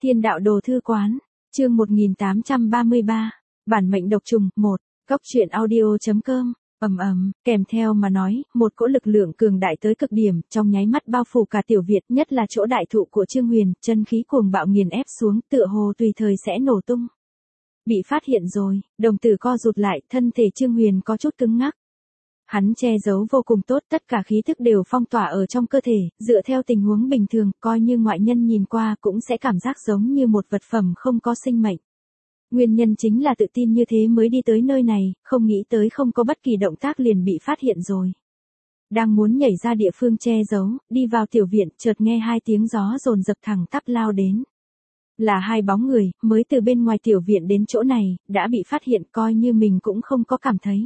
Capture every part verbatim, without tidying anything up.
Thiên đạo đồ thư quán, chương một nghìn tám trăm ba mươi ba, bản mệnh độc trùng, một, góc truyện audio.com, ầm ầm, kèm theo mà nói, một cỗ lực lượng cường đại tới cực điểm, trong nháy mắt bao phủ cả tiểu viện, nhất là chỗ đại thụ của Trương Huyền, chân khí cuồng bạo nghiền ép xuống, tựa hồ tùy thời sẽ nổ tung. Bị phát hiện rồi, đồng tử co rụt lại, thân thể Trương Huyền có chút cứng ngắc. Hắn che giấu vô cùng tốt, tất cả khí thức đều phong tỏa ở trong cơ thể, dựa theo tình huống bình thường, coi như ngoại nhân nhìn qua cũng sẽ cảm giác giống như một vật phẩm không có sinh mệnh. Nguyên nhân chính là tự tin như thế mới đi tới nơi này, không nghĩ tới không có bất kỳ động tác liền bị phát hiện rồi. Đang muốn nhảy ra địa phương che giấu, đi vào tiểu viện, chợt nghe hai tiếng gió dồn dập thẳng tắp lao đến. Là hai bóng người, mới từ bên ngoài tiểu viện đến chỗ này, đã bị phát hiện, coi như mình cũng không có cảm thấy.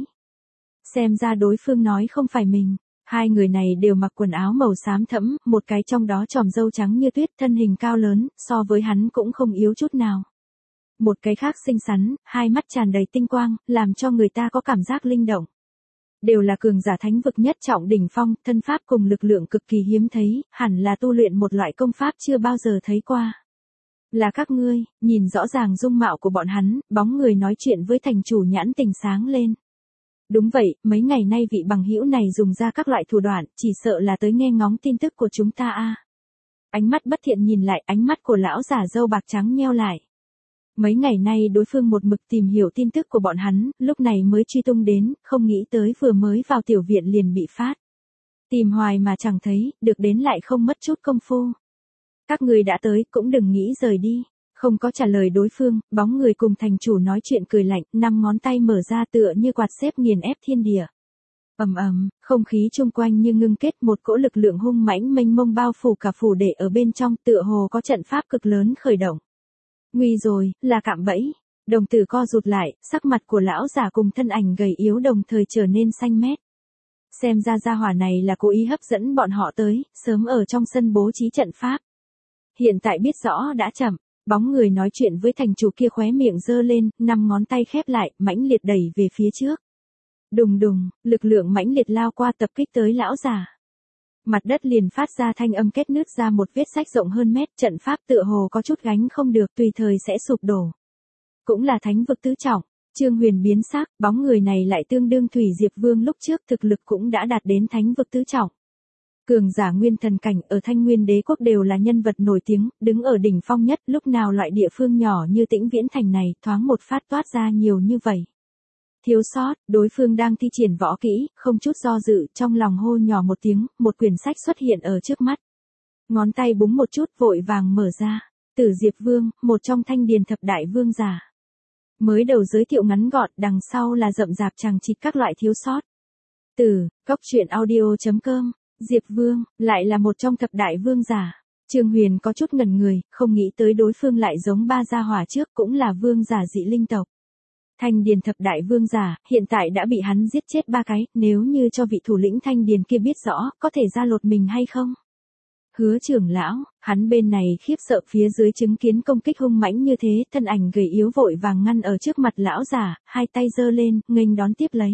Xem ra đối phương nói không phải mình. Hai người này đều mặc quần áo màu xám thẫm, một cái trong đó tròm râu trắng như tuyết, thân hình cao lớn, so với hắn cũng không yếu chút nào. Một cái khác xinh xắn, hai mắt tràn đầy tinh quang, làm cho người ta có cảm giác linh động. Đều là cường giả thánh vực nhất trọng đỉnh phong, thân pháp cùng lực lượng cực kỳ hiếm thấy, hẳn là tu luyện một loại công pháp chưa bao giờ thấy qua. Là các ngươi, nhìn rõ ràng dung mạo của bọn hắn, bóng người nói chuyện với thành chủ nhãn tình sáng lên. Đúng vậy, mấy ngày nay vị bằng hữu này dùng ra các loại thủ đoạn, chỉ sợ là tới nghe ngóng tin tức của chúng ta a. Ánh mắt bất thiện nhìn lại, ánh mắt của lão giả râu bạc trắng nheo lại. Mấy ngày nay đối phương một mực tìm hiểu tin tức của bọn hắn, lúc này mới truy tung đến, không nghĩ tới vừa mới vào tiểu viện liền bị phát. Tìm hoài mà chẳng thấy, được đến lại không mất chút công phu. Các người đã tới, cũng đừng nghĩ rời đi. Không có trả lời đối phương, bóng người cùng thành chủ nói chuyện cười lạnh, năm ngón tay mở ra tựa như quạt xếp nghiền ép thiên địa. Ầm ầm, không khí chung quanh như ngưng kết, một cỗ lực lượng hung mãnh mênh mông bao phủ cả phủ đệ ở bên trong, tựa hồ có trận pháp cực lớn khởi động. Nguy rồi, là cạm bẫy. Đồng tử co rụt lại, sắc mặt của lão giả cùng thân ảnh gầy yếu đồng thời trở nên xanh mét. Xem ra gia hỏa này là cố ý hấp dẫn bọn họ tới, sớm ở trong sân bố trí trận pháp. Hiện tại biết rõ đã chậm. Bóng người nói chuyện với thành chủ kia khóe miệng giơ lên, năm ngón tay khép lại, mãnh liệt đẩy về phía trước. Đùng đùng, lực lượng mãnh liệt lao qua tập kích tới lão già. Mặt đất liền phát ra thanh âm kết nứt ra một vết rách rộng hơn mét, trận pháp tựa hồ có chút gánh không được, tùy thời sẽ sụp đổ. Cũng là thánh vực tứ trọng, Trương Huyền biến sắc, bóng người này lại tương đương Thủy Diệp Vương lúc trước, thực lực cũng đã đạt đến thánh vực tứ trọng. Cường giả nguyên thần cảnh ở Thanh Nguyên Đế quốc đều là nhân vật nổi tiếng, đứng ở đỉnh phong nhất, lúc nào loại địa phương nhỏ như Tĩnh Viễn Thành này, thoáng một phát toát ra nhiều như vậy. Thiếu sót, đối phương đang thi triển võ kỹ, không chút do dự, trong lòng hô nhỏ một tiếng, một quyển sách xuất hiện ở trước mắt. Ngón tay búng một chút vội vàng mở ra. Tử Diệp Vương, một trong thanh điền thập đại vương giả. Mới đầu giới thiệu ngắn gọn, đằng sau là rậm rạp chằng chịt các loại thiếu sót. Từ, góc truyện audio.com. Diệp Vương, lại là một trong thập đại vương giả. Trương Huyền có chút ngẩn người, không nghĩ tới đối phương lại giống ba gia hỏa trước, cũng là vương giả dị linh tộc. Thanh điền thập đại vương giả, hiện tại đã bị hắn giết chết ba cái, nếu như cho vị thủ lĩnh thanh điền kia biết rõ, có thể ra lột mình hay không? Hứa trưởng lão, hắn bên này khiếp sợ phía dưới chứng kiến công kích hung mãnh như thế, thân ảnh gầy yếu vội vàng ngăn ở trước mặt lão giả, hai tay giơ lên, nghênh đón tiếp lấy.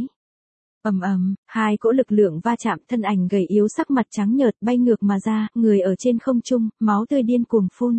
Ầm ầm, hai cỗ lực lượng va chạm, thân ảnh gầy yếu sắc mặt trắng nhợt bay ngược mà ra, người ở trên không trung, máu tươi điên cuồng phun.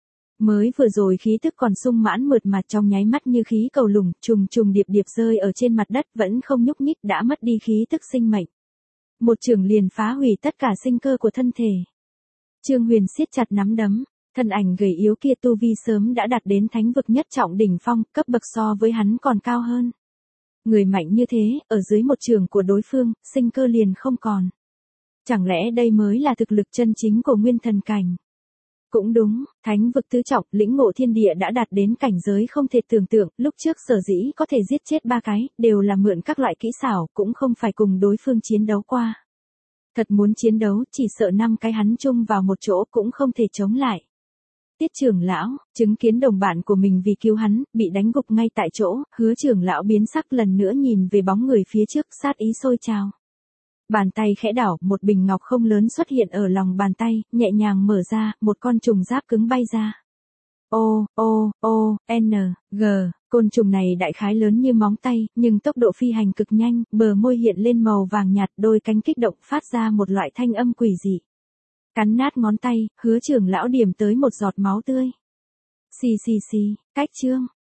Mới vừa rồi khí tức còn sung mãn mượt mà, trong nháy mắt như khí cầu lủng, trùng trùng điệp điệp rơi ở trên mặt đất, vẫn không nhúc nhích, đã mất đi khí tức sinh mệnh. Một chưởng liền phá hủy tất cả sinh cơ của thân thể. Trương Huyền siết chặt nắm đấm, thân ảnh gầy yếu kia tu vi sớm đã đạt đến thánh vực nhất trọng đỉnh phong, cấp bậc so với hắn còn cao hơn. Người mạnh như thế, ở dưới một trường của đối phương, sinh cơ liền không còn. Chẳng lẽ đây mới là thực lực chân chính của nguyên thần cảnh? Cũng đúng, thánh vực tứ trọng, lĩnh ngộ thiên địa đã đạt đến cảnh giới không thể tưởng tượng, lúc trước sở dĩ có thể giết chết ba cái, đều là mượn các loại kỹ xảo, cũng không phải cùng đối phương chiến đấu qua. Thật muốn chiến đấu, chỉ sợ năm cái hắn chung vào một chỗ cũng không thể chống lại. Tiết trưởng lão, chứng kiến đồng bạn của mình vì cứu hắn, bị đánh gục ngay tại chỗ, Hứa trưởng lão biến sắc lần nữa nhìn về bóng người phía trước, sát ý sôi trào. Bàn tay khẽ đảo, một bình ngọc không lớn xuất hiện ở lòng bàn tay, nhẹ nhàng mở ra, một con trùng giáp cứng bay ra. O, O, O, N, G, côn trùng này đại khái lớn như móng tay, nhưng tốc độ phi hành cực nhanh, bờ môi hiện lên màu vàng nhạt, đôi cánh kích động phát ra một loại thanh âm quỷ dị. Cắn nát ngón tay, Hứa trưởng lão điểm tới một giọt máu tươi. Xì xì xì, cách chương.